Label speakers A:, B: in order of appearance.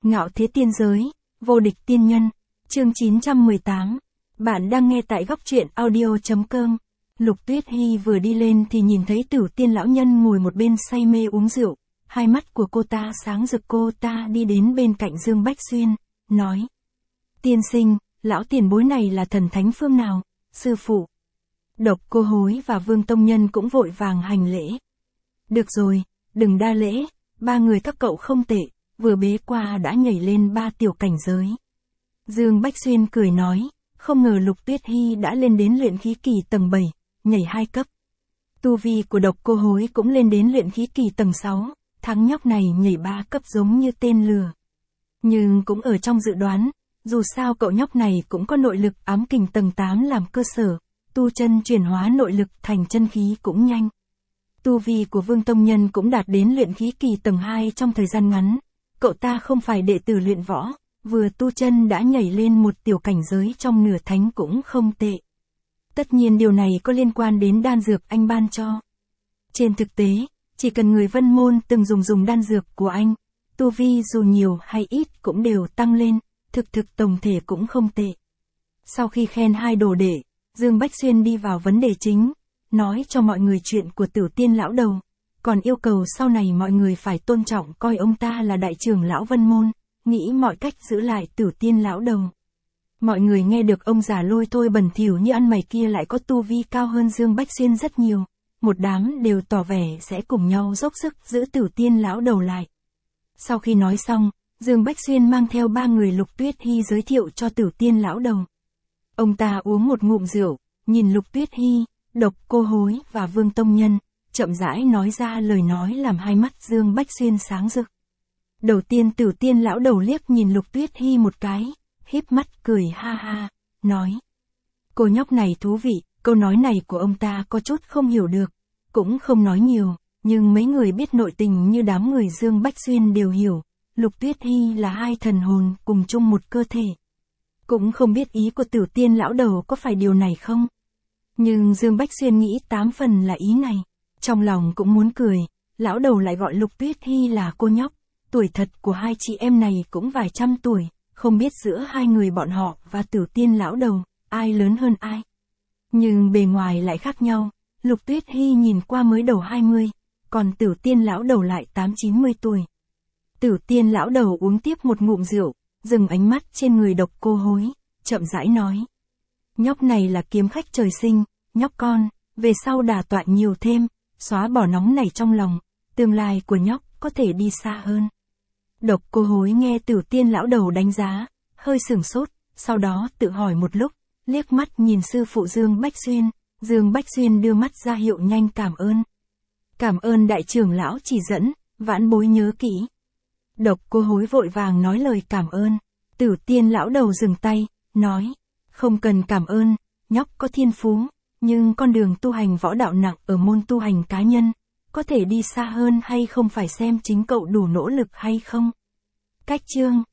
A: Ngạo thế tiên giới, vô địch tiên nhân, chương 918. Bạn đang nghe tại góc truyện audio.com. Lục Tuyết Hy vừa đi lên thì nhìn thấy Tử Tiên lão nhân ngồi một bên say mê uống rượu, hai mắt của cô ta sáng rực. Cô ta đi đến bên cạnh Dương Bách Xuyên, nói: Tiên sinh, lão tiền bối này là thần thánh phương nào? Sư phụ. Độc Cô Hối và Vương Tông Nhân cũng vội vàng hành lễ. Được rồi, đừng đa lễ, ba người các cậu không tệ, vừa bế qua đã nhảy lên 3 tiểu cảnh giới. Dương Bách Xuyên cười nói, không ngờ Lục Tuyết Hy đã lên đến luyện khí kỳ tầng 7, nhảy 2 cấp. Tu vi của Độc Cô Hối cũng lên đến luyện khí kỳ tầng 6, thằng nhóc này nhảy 3 cấp giống như tên lừa. Nhưng cũng ở trong dự đoán, dù sao cậu nhóc này cũng có nội lực ám kình tầng 8 làm cơ sở, tu chân chuyển hóa nội lực thành chân khí cũng nhanh. Tu vi của Vương Tông Nhân cũng đạt đến luyện khí kỳ tầng 2 trong thời gian ngắn. Cậu ta không phải đệ tử luyện võ, vừa tu chân đã nhảy lên một tiểu cảnh giới trong nửa thánh cũng không tệ. Tất nhiên điều này có liên quan đến đan dược anh ban cho. Trên thực tế, chỉ cần người Vân Môn từng dùng đan dược của anh, tu vi dù nhiều hay ít cũng đều tăng lên, thực tổng thể cũng không tệ. Sau khi khen hai đồ đệ, Dương Bách Xuyên đi vào vấn đề chính, nói cho mọi người chuyện của Tử Tiên lão đầu, còn yêu cầu sau này mọi người phải tôn trọng coi ông ta là đại trưởng lão Vân Môn, nghĩ mọi cách giữ lại Tử Tiên lão đầu. Mọi người nghe được ông già lôi thôi bẩn thỉu như ăn mày kia lại có tu vi cao hơn Dương Bách Xuyên rất nhiều, một đám đều tỏ vẻ sẽ cùng nhau dốc sức giữ Tử Tiên lão đầu lại. Sau khi nói xong, Dương Bách Xuyên mang theo 3 người Lục Tuyết Hy giới thiệu cho Tử Tiên lão đầu. Ông ta uống một ngụm rượu, nhìn Lục Tuyết Hy, Độc Cô Hối và Vương Tông Nhân, chậm rãi nói ra lời nói làm hai mắt Dương Bách Xuyên sáng rực. Đầu tiên Tử Tiên lão đầu liếc nhìn Lục Tuyết Hy một cái, híp mắt cười ha ha, nói: Cô nhóc này thú vị, câu nói này của ông ta có chút không hiểu được, cũng không nói nhiều, nhưng mấy người biết nội tình như đám người Dương Bách Xuyên đều hiểu, Lục Tuyết Hy là hai thần hồn cùng chung một cơ thể. Cũng không biết ý của Tử Tiên lão đầu có phải điều này không? Nhưng Dương Bách Xuyên nghĩ 8 phần là ý này, trong lòng cũng muốn cười, lão đầu lại gọi Lục Tuyết Hy là cô nhóc, tuổi thật của hai chị em này cũng vài trăm tuổi, không biết giữa hai người bọn họ và Tử Tiên lão đầu, ai lớn hơn ai. Nhưng bề ngoài lại khác nhau, Lục Tuyết Hy nhìn qua mới đầu 20, còn Tử Tiên lão đầu lại 8-90 tuổi. Tử Tiên lão đầu uống tiếp một ngụm rượu, dừng ánh mắt trên người Độc Cô Hối, chậm rãi nói: Nhóc này là kiếm khách trời sinh, nhóc con, về sau đả tọa nhiều thêm, xóa bỏ nóng này trong lòng, tương lai của nhóc có thể đi xa hơn. Độc Cô Hối nghe Tử Tiên lão đầu đánh giá, hơi sửng sốt, sau đó tự hỏi một lúc, liếc mắt nhìn sư phụ Dương Bách Xuyên, Dương Bách Xuyên đưa mắt ra hiệu nhanh cảm ơn. Cảm ơn đại trưởng lão chỉ dẫn, vãn bối nhớ kỹ. Độc Cô Hối vội vàng nói lời cảm ơn, Tử Tiên lão đầu dừng tay, nói: Không cần cảm ơn, nhóc có thiên phú, nhưng con đường tu hành võ đạo nặng ở môn tu hành cá nhân, có thể đi xa hơn hay không phải xem chính cậu đủ nỗ lực hay không. Cách chương